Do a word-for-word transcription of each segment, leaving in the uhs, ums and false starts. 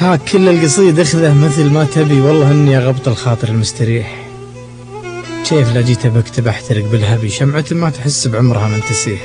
ها كل القصيد اخذه مثل ما تبي، والله اني اغبط الخاطر المستريح. كيف لا جيت بكتب احترق بالهبي، شمعة ما تحس بعمرها من تسيح.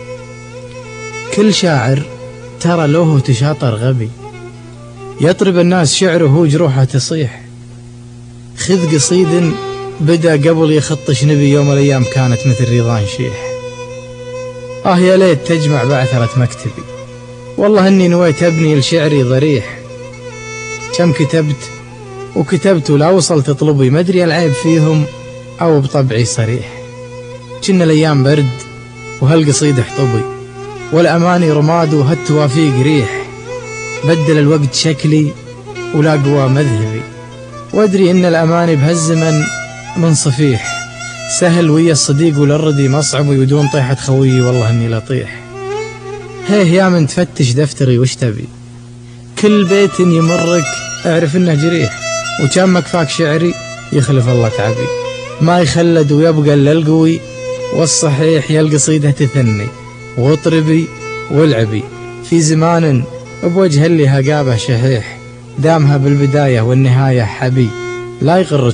كل شاعر ترى له تشاطر غبي، يطرب الناس شعره وهو جروحه تصيح. خذ قصيد بدا قبل يخطش نبي، يوم الايام كانت مثل رضان شيح. اه يا ليت تجمع بعثرة مكتبي، والله اني نويت ابني لشعري ضريح. كم كتبت وكتبت ولا وصلت طلبي، ما ادري العيب فيهم او بطبعي صريح. كنا الايام برد وهالقصيد حطبي، والاماني رماد وهالتوافيق ريح. بدل الوقت شكلي ولا قوى مذهبي، وادري ان الاماني بهالزمن من صفيح. سهل ويا الصديق وللردي مصعب، ويدون طيحة خويي والله اني لطيح. هيه يا من تفتش دفتري وش تبي، كل بيت يمرك اعرف انه جريح. وكان مكفاك شعري يخلف الله تعبي، ما يخلد ويبقى الا القوي والصحيح. يا القصيدة تثني واطربي والعبي، في زمان بوجه اللي هقابه شحيح. دامها بالبداية والنهاية حبي، لا يغرك